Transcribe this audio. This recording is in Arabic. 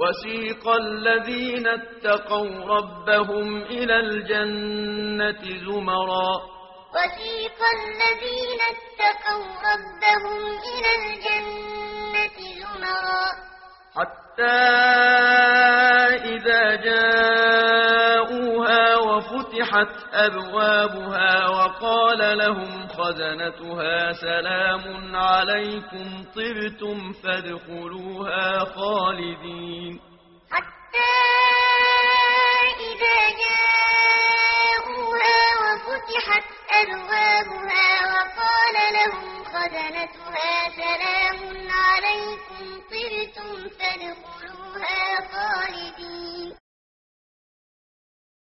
وسيق الذين اتقوا ربهم إلى الجنة زمرا وسيق الذين اتقوا ربهم إلى الجنة زمرا حتى إذا جاءوها وفتحت أبوابها وقال لهم خزنتها سلام عليكم طبتم فادخلوها خالدين حتى إذا جاءوها وفتحت أبوابها وقال لهم خزنتها سلام عليكم طبتم فادخلوها خالدين